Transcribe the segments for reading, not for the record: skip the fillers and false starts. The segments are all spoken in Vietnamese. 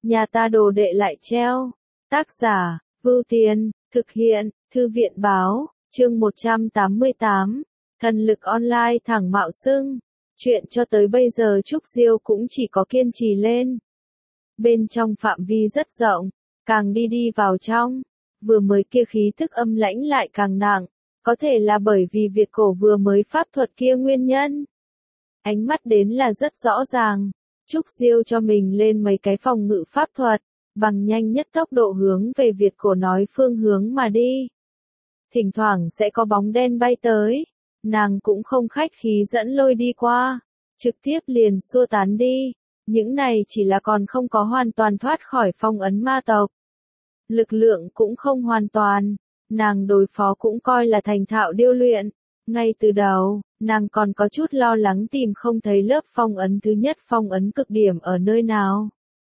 nhà ta đồ đệ lại treo. Tác giả, Vưu Tiên, thực hiện, Thư viện báo, chương 188, thần lực online thẳng mạo xưng. Chuyện cho tới bây giờ Trúc Diêu cũng chỉ có kiên trì lên. Bên trong phạm vi rất rộng, càng đi vào trong, vừa mới kia khí thức âm lãnh lại càng nặng, có thể là bởi vì Việt cổ vừa mới pháp thuật kia nguyên nhân. Ánh mắt đến là rất rõ ràng, Trúc Diêu cho mình lên mấy cái phòng ngự pháp thuật, bằng nhanh nhất tốc độ hướng về Việt cổ nói phương hướng mà đi. Thỉnh thoảng sẽ có bóng đen bay tới, nàng cũng không khách khí dẫn lôi đi qua, trực tiếp liền xua tán đi. Những này chỉ là còn không có hoàn toàn thoát khỏi phong ấn ma tộc. Lực lượng cũng không hoàn toàn, nàng đối phó cũng coi là thành thạo điêu luyện. Ngay từ đầu, nàng còn có chút lo lắng tìm không thấy lớp phong ấn thứ nhất phong ấn cực điểm ở nơi nào.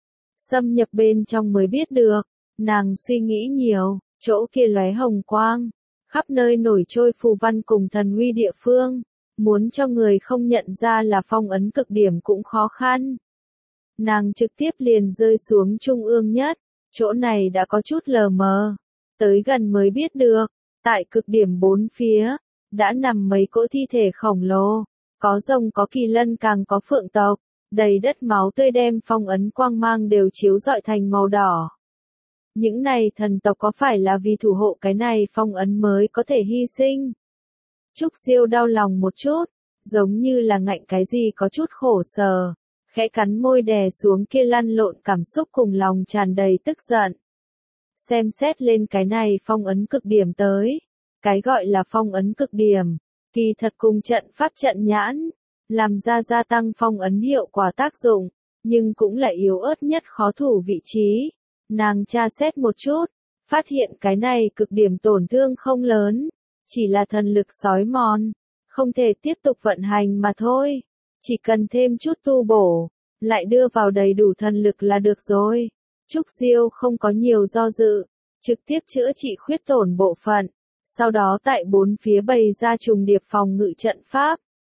Xâm nhập bên trong mới biết được, nàng suy nghĩ nhiều, chỗ kia lóe hồng quang, khắp nơi nổi trôi phù văn cùng thần uy địa phương, muốn cho người không nhận ra là phong ấn cực điểm cũng khó khăn. Nàng trực tiếp liền rơi xuống trung ương nhất, chỗ này đã có chút lờ mờ, tới gần mới biết được, tại cực điểm bốn phía, đã nằm mấy cỗ thi thể khổng lồ, có rồng có kỳ lân càng có phượng tộc, đầy đất máu tươi đem phong ấn quang mang đều chiếu rọi thành màu đỏ. Những này thần tộc có phải là vì thủ hộ cái này phong ấn mới có thể hy sinh? Trúc Diêu đau lòng một chút, giống như là ngạnh cái gì có chút khổ sở. Khẽ cắn môi đè xuống kia lăn lộn cảm xúc cùng lòng tràn đầy tức giận. Xem xét lên cái này phong ấn cực điểm tới. Cái gọi là phong ấn cực điểm, kỳ thật cùng trận pháp trận nhãn, làm ra gia tăng phong ấn hiệu quả tác dụng, nhưng cũng là yếu ớt nhất khó thủ vị trí. Nàng tra xét một chút, phát hiện cái này cực điểm tổn thương không lớn, chỉ là thần lực sói mòn, không thể tiếp tục vận hành mà thôi. Chỉ cần thêm chút tu bổ, lại đưa vào đầy đủ thần lực là được rồi. Trúc Diêu không có nhiều do dự, trực tiếp chữa trị khuyết tổn bộ phận, sau đó tại bốn phía bày ra trùng điệp phòng ngự trận pháp.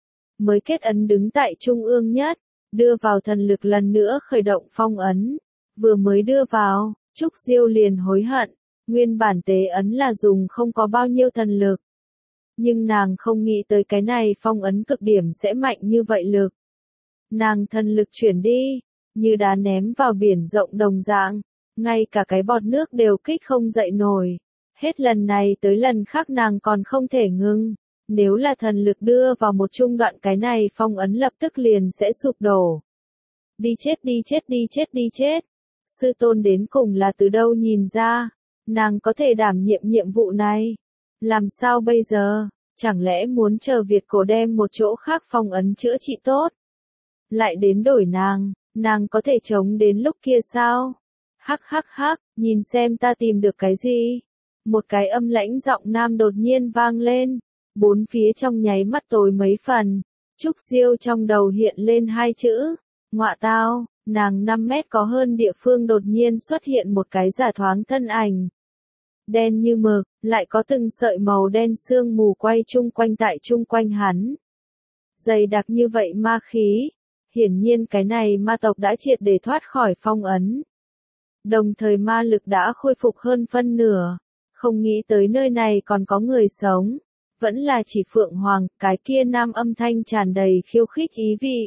Mới kết ấn đứng tại trung ương nhất, đưa vào thần lực lần nữa khởi động phong ấn. Vừa mới đưa vào, Trúc Diêu liền hối hận, nguyên bản tế ấn là dùng không có bao nhiêu thần lực. Nhưng nàng không nghĩ tới cái này phong ấn cực điểm sẽ mạnh như vậy lực. Nàng thần lực chuyển đi, như đá ném vào biển rộng đồng dạng, ngay cả cái bọt nước đều kích không dậy nổi. Hết lần này tới lần khác nàng còn không thể ngưng, nếu là thần lực đưa vào một trung đoạn cái này phong ấn lập tức liền sẽ sụp đổ. Đi chết đi chết đi chết đi chết. Sư tôn đến cùng là từ đâu nhìn ra, nàng có thể đảm nhiệm nhiệm vụ này. Làm sao bây giờ, chẳng lẽ muốn chờ Việt cổ đem một chỗ khác phong ấn chữa trị tốt? Lại đến đổi nàng có thể chống đến lúc kia sao? Hắc hắc hắc, nhìn xem ta tìm được cái gì? Một cái âm lãnh giọng nam đột nhiên vang lên, bốn phía trong nháy mắt tối mấy phần. Trúc Diêu trong đầu hiện lên hai chữ, ngọa tao, nàng 5 mét có hơn địa phương đột nhiên xuất hiện một cái giả thoáng thân ảnh. Đen như mực, lại có từng sợi màu đen sương mù quay chung quanh tại chung quanh hắn. Dày đặc như vậy ma khí, hiển nhiên cái này ma tộc đã triệt để thoát khỏi phong ấn. Đồng thời ma lực đã khôi phục hơn phân nửa, không nghĩ tới nơi này còn có người sống, vẫn là chỉ Phượng Hoàng, cái kia nam âm thanh tràn đầy khiêu khích ý vị.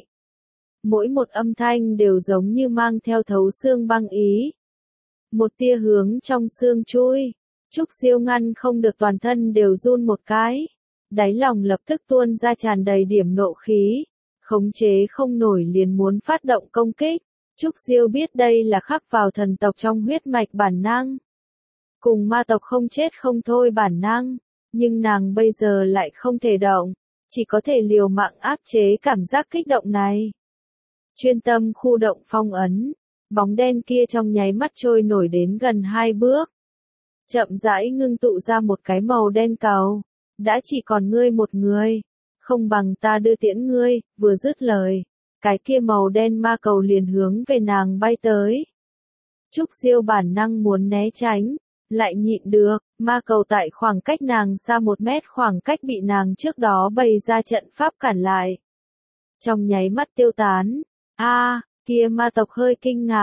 Mỗi một âm thanh đều giống như mang theo thấu xương băng ý. Một tia hướng trong xương chui. Trúc Diêu ngăn không được toàn thân đều run một cái. Đáy lòng lập tức tuôn ra tràn đầy điểm nộ khí. Khống chế không nổi liền muốn phát động công kích. Trúc Diêu biết đây là khắc vào thần tộc trong huyết mạch bản năng. Cùng ma tộc không chết không thôi bản năng. Nhưng nàng bây giờ lại không thể động. Chỉ có thể liều mạng áp chế cảm giác kích động này. Chuyên tâm khu động phong ấn. Bóng đen kia trong nháy mắt trôi nổi đến gần 2 bước. Chậm rãi ngưng tụ ra một cái màu đen cầu. Đã chỉ còn ngươi một người. Không bằng ta đưa tiễn ngươi, vừa dứt lời. Cái kia màu đen ma cầu liền hướng về nàng bay tới. Trúc Diêu bản năng muốn né tránh. Lại nhịn được, ma cầu tại khoảng cách nàng xa 1 mét khoảng cách bị nàng trước đó bày ra trận pháp cản lại. Trong nháy mắt tiêu tán. Kia ma tộc hơi kinh ngạc.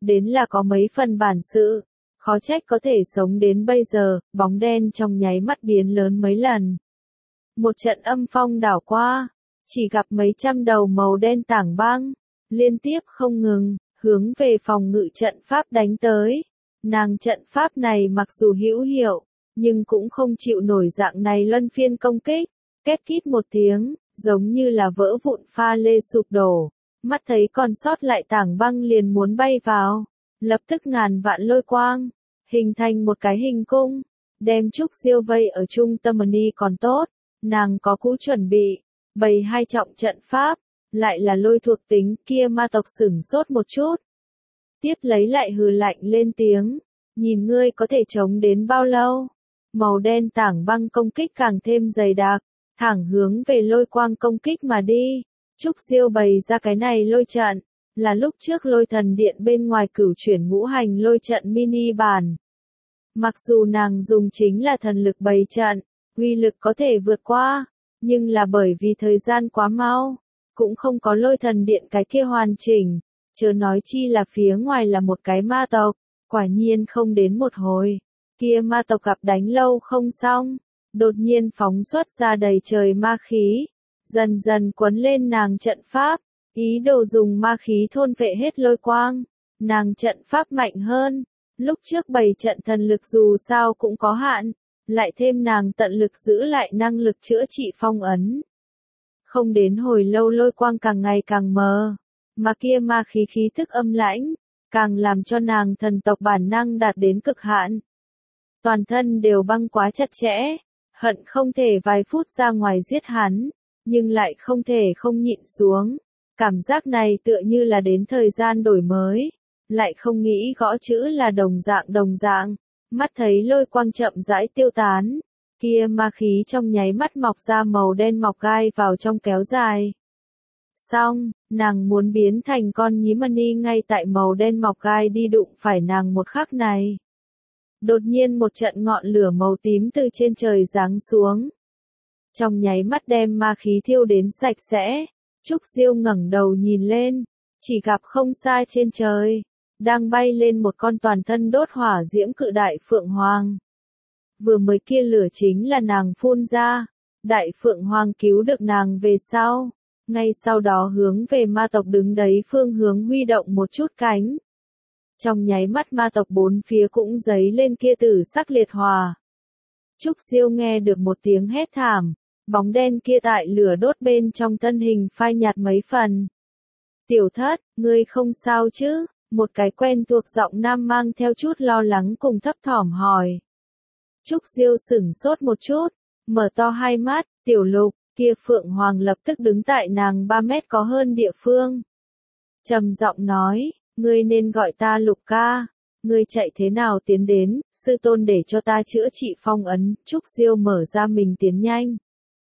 đến là có mấy phần bản sự, khó trách có thể sống đến bây giờ, bóng đen trong nháy mắt biến lớn mấy lần. Một trận âm phong đảo qua, chỉ gặp mấy trăm đầu màu đen tảng băng, liên tiếp không ngừng, hướng về phòng ngự trận pháp đánh tới. Nàng trận pháp này mặc dù hữu hiệu, nhưng cũng không chịu nổi dạng này luân phiên công kích, két kít một tiếng, giống như là vỡ vụn pha lê sụp đổ, mắt thấy còn sót lại tảng băng liền muốn bay vào, lập tức ngàn vạn lôi quang, hình thành một cái hình cung, đem Trúc Diêu vây ở trung tâm ni còn tốt, nàng có cũ chuẩn bị, bày hai trọng trận pháp, lại là lôi thuộc tính kia ma tộc sửng sốt một chút. Tiếp lấy lại hừ lạnh lên tiếng, nhìn ngươi có thể chống đến bao lâu. Màu đen tảng băng công kích càng thêm dày đặc, thẳng hướng về lôi quang công kích mà đi. Trúc Diêu bày ra cái này lôi trận, là lúc trước lôi thần điện bên ngoài cửu chuyển ngũ hành lôi trận mini bản. Mặc dù nàng dùng chính là thần lực bày trận, uy lực có thể vượt qua, nhưng là bởi vì thời gian quá mau, cũng không có lôi thần điện cái kia hoàn chỉnh, chớ nói chi là phía ngoài là một cái ma tộc, quả nhiên không đến một hồi, kia ma tộc gặp đánh lâu không xong, đột nhiên phóng xuất ra đầy trời ma khí, dần dần quấn lên nàng trận pháp, ý đồ dùng ma khí thôn phệ hết lôi quang, nàng trận pháp mạnh hơn, lúc trước bày trận thần lực dù sao cũng có hạn, lại thêm nàng tận lực giữ lại năng lực chữa trị phong ấn. Không đến hồi lâu lôi quang càng ngày càng mờ, mà kia ma khí khí thức âm lãnh, càng làm cho nàng thần tộc bản năng đạt đến cực hạn. Toàn thân đều băng quá chặt chẽ, hận không thể vài phút ra ngoài giết hắn, nhưng lại không thể không nhịn xuống. Cảm giác này tựa như là đến thời gian đổi mới, lại không nghĩ gõ chữ là đồng dạng, mắt thấy lôi quang chậm rãi tiêu tán, kia ma khí trong nháy mắt mọc ra màu đen mọc gai vào trong kéo dài. Xong, nàng muốn biến thành con nhím mani ngay tại màu đen mọc gai đi đụng phải nàng một khắc này. Đột nhiên một trận ngọn lửa màu tím từ trên trời giáng xuống. Trong nháy mắt đem ma khí thiêu đến sạch sẽ, Trúc Diêu ngẩng đầu nhìn lên, chỉ gặp không xa trên trời, đang bay lên một con toàn thân đốt hỏa diễm cự đại phượng hoàng. Vừa mới kia lửa chính là nàng phun ra, đại phượng hoàng cứu được nàng về sau, ngay sau đó hướng về ma tộc đứng đấy phương hướng huy động một chút cánh. Trong nháy mắt ma tộc bốn phía cũng giấy lên kia tử sắc liệt hỏa. Trúc Diêu nghe được một tiếng hét thảm, bóng đen kia tại lửa đốt bên trong thân hình phai nhạt mấy phần. Tiểu thất, ngươi không sao chứ? Một cái quen thuộc giọng nam mang theo chút lo lắng cùng thấp thỏm hỏi. Trúc Diêu sửng sốt một chút, mở to hai mắt, tiểu lục, kia phượng hoàng lập tức đứng tại nàng 3 mét có hơn địa phương. Trầm giọng nói, ngươi nên gọi ta Lục ca, ngươi chạy thế nào tiến đến, sư tôn để cho ta chữa trị phong ấn, Trúc Diêu mở ra mình tiến nhanh.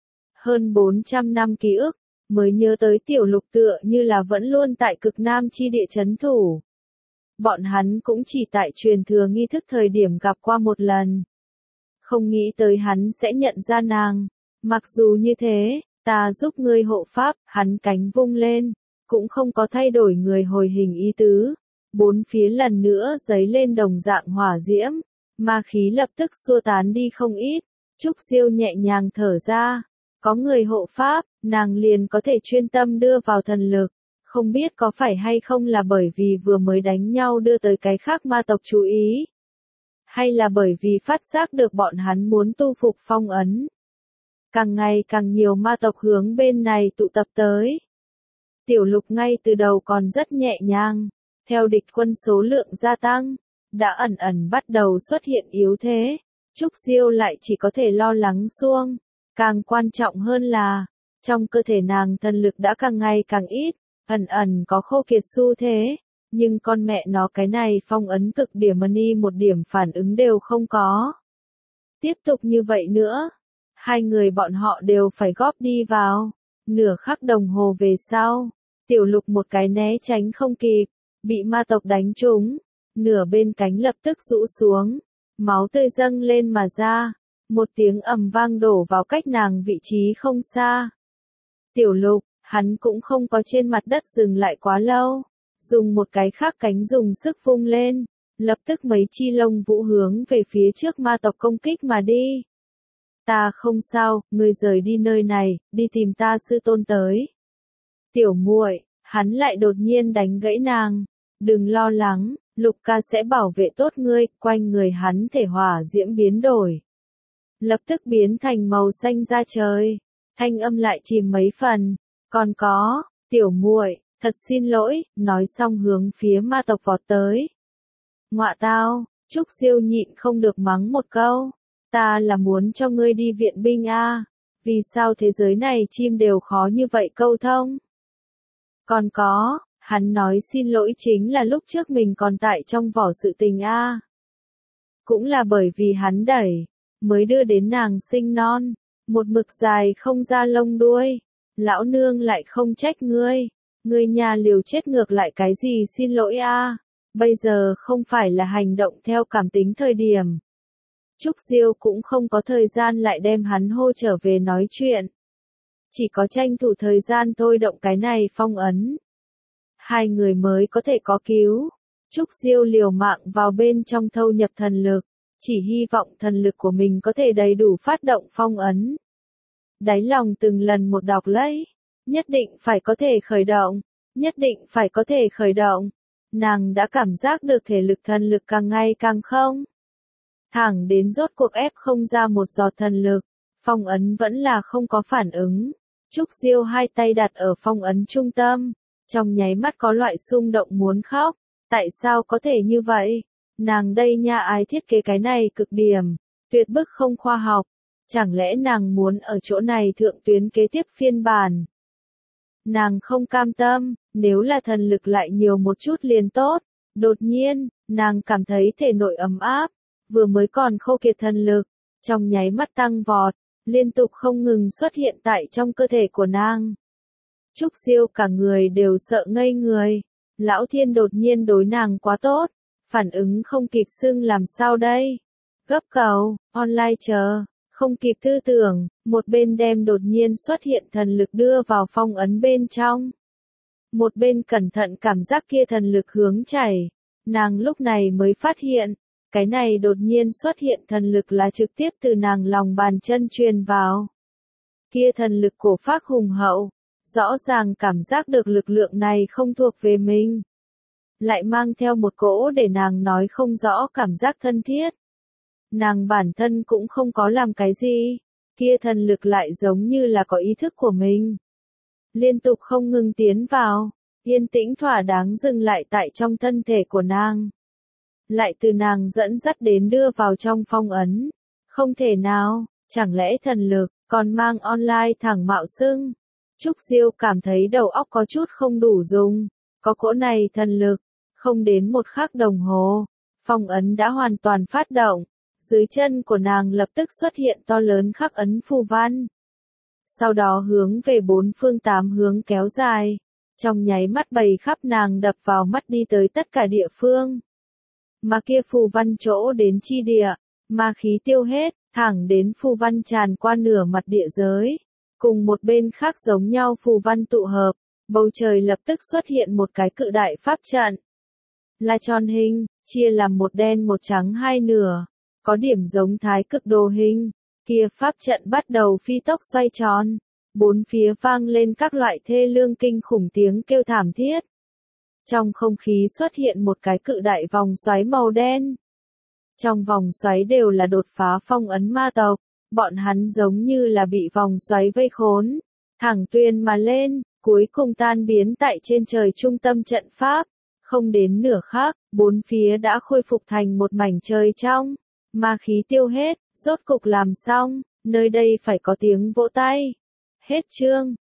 Hơn 400 năm ký ức, mới nhớ tới tiểu lục tựa như là vẫn luôn tại cực nam chi địa chấn thủ. Bọn hắn cũng chỉ tại truyền thừa nghi thức thời điểm gặp qua một lần. Không nghĩ tới hắn sẽ nhận ra nàng. Mặc dù như thế, ta giúp ngươi hộ pháp, hắn cánh vung lên, cũng không có thay đổi người hồi hình ý tứ. Bốn phía lần nữa giấy lên đồng dạng hỏa diễm, ma khí lập tức xua tán đi không ít. Trúc Diêu nhẹ nhàng thở ra, có người hộ pháp, nàng liền có thể chuyên tâm đưa vào thần lực. Không biết có phải hay không là bởi vì vừa mới đánh nhau đưa tới cái khác ma tộc chú ý. Hay là bởi vì phát giác được bọn hắn muốn tu phục phong ấn. Càng ngày càng nhiều ma tộc hướng bên này tụ tập tới. Tiểu lục ngay từ đầu còn rất nhẹ nhàng. Theo địch quân số lượng gia tăng, đã ẩn ẩn bắt đầu xuất hiện yếu thế. Trúc Diêu lại chỉ có thể lo lắng xuông. Càng quan trọng hơn là, trong cơ thể nàng thần lực đã càng ngày càng ít. Ẩn ẩn có khô kiệt xu thế, nhưng con mẹ nó cái này phong ấn cực điểm mani một điểm phản ứng đều không có. Tiếp tục như vậy nữa, hai người bọn họ đều phải góp đi vào. Nửa khắc đồng hồ về sau, tiểu lục một cái né tránh không kịp, bị ma tộc đánh trúng, nửa bên cánh lập tức rũ xuống, máu tươi dâng lên mà ra, một tiếng ầm vang đổ vào cách nàng vị trí không xa. Tiểu lục, hắn cũng không có trên mặt đất dừng lại quá lâu, dùng một cái khác cánh dùng sức vung lên, lập tức mấy chi lông vũ hướng về phía trước ma tộc công kích mà đi. Ta không sao, ngươi rời đi nơi này, đi tìm ta sư tôn tới. Tiểu muội, hắn lại đột nhiên đánh gãy nàng. Đừng lo lắng, Lục ca sẽ bảo vệ tốt ngươi, quanh người hắn thể hỏa diễm biến đổi. Lập tức biến thành màu xanh da trời, thanh âm lại chìm mấy phần. Còn có, tiểu muội, thật xin lỗi, nói xong hướng phía ma tộc vọt tới. Ngọa tao, Trúc Diêu nhịn không được mắng một câu. Ta là muốn cho ngươi đi viện binh a, vì sao thế giới này chim đều khó như vậy câu thông? Còn có, hắn nói xin lỗi chính là lúc trước mình còn tại trong vỏ sự tình a. Cũng là bởi vì hắn đẩy, mới đưa đến nàng sinh non, một mực dài không ra lông đuôi. Lão nương lại không trách ngươi, ngươi nhà liều chết ngược lại cái gì xin lỗi a, bây giờ không phải là hành động theo cảm tính thời điểm. Trúc Diêu cũng không có thời gian lại đem hắn hô trở về nói chuyện. Chỉ có tranh thủ thời gian thôi động cái này phong ấn. Hai người mới có thể có cứu. Trúc Diêu liều mạng vào bên trong thâu nhập thần lực, chỉ hy vọng thần lực của mình có thể đầy đủ phát động phong ấn. Đáy lòng từng lần một đọc lấy, nhất định phải có thể khởi động, nhất định phải có thể khởi động. Nàng đã cảm giác được thể lực thần lực càng ngày càng không. Thẳng đến rốt cuộc ép không ra một giọt thần lực, phong ấn vẫn là không có phản ứng. Trúc Diêu hai tay đặt ở phong ấn trung tâm, trong nháy mắt có loại xung động muốn khóc. Tại sao có thể như vậy? Nàng đây nha ai thiết kế cái này cực điểm, tuyệt bức không khoa học. Chẳng lẽ nàng muốn ở chỗ này thượng tuyến kế tiếp phiên bản? Nàng không cam tâm, nếu là thần lực lại nhiều một chút liền tốt. Đột nhiên, nàng cảm thấy thể nội ấm áp, vừa mới còn khô kiệt thần lực, trong nháy mắt tăng vọt, liên tục không ngừng xuất hiện tại trong cơ thể của nàng. Trúc Diêu cả người đều sợ ngây người, Lão Thiên đột nhiên đối nàng quá tốt, phản ứng không kịp xưng làm sao đây? Gấp cầu, online chờ. Không kịp tư tưởng, một bên đem đột nhiên xuất hiện thần lực đưa vào phong ấn bên trong. Một bên cẩn thận cảm giác kia thần lực hướng chảy. Nàng lúc này mới phát hiện, cái này đột nhiên xuất hiện thần lực là trực tiếp từ nàng lòng bàn chân truyền vào. Kia thần lực cổ phác hùng hậu, rõ ràng cảm giác được lực lượng này không thuộc về mình. Lại mang theo một cỗ để nàng nói không rõ cảm giác thân thiết. Nàng bản thân cũng không có làm cái gì, kia thần lực lại giống như là có ý thức của mình. Liên tục không ngừng tiến vào, yên tĩnh thỏa đáng dừng lại tại trong thân thể của nàng. Lại từ nàng dẫn dắt đến đưa vào trong phong ấn. Không thể nào, chẳng lẽ thần lực, còn mang online thẳng mạo xưng. Trúc Diêu cảm thấy đầu óc có chút không đủ dùng, có cỗ này thần lực, không đến một khắc đồng hồ, phong ấn đã hoàn toàn phát động. Dưới chân của nàng lập tức xuất hiện to lớn khắc ấn phù văn. Sau đó hướng về bốn phương tám hướng kéo dài. Trong nháy mắt bầy khắp nàng đập vào mắt đi tới tất cả địa phương. Mà kia phù văn chỗ đến chi địa, ma khí tiêu hết, thẳng đến phù văn tràn qua nửa mặt địa giới. Cùng một bên khác giống nhau phù văn tụ hợp, bầu trời lập tức xuất hiện một cái cự đại pháp trận. Là tròn hình, chia làm một đen một trắng hai nửa. Có điểm giống thái cực đồ hình, kia pháp trận bắt đầu phi tốc xoay tròn, bốn phía vang lên các loại thê lương kinh khủng tiếng kêu thảm thiết. Trong không khí xuất hiện một cái cự đại vòng xoáy màu đen. Trong vòng xoáy đều là đột phá phong ấn ma tộc, bọn hắn giống như là bị vòng xoáy vây khốn, thẳng tuyền mà lên, cuối cùng tan biến tại trên trời trung tâm trận pháp. Không đến nửa khắc, bốn phía đã khôi phục thành một mảnh trời trong. Ma khí tiêu hết, rốt cục làm xong, nơi đây phải có tiếng vỗ tay. Hết chương.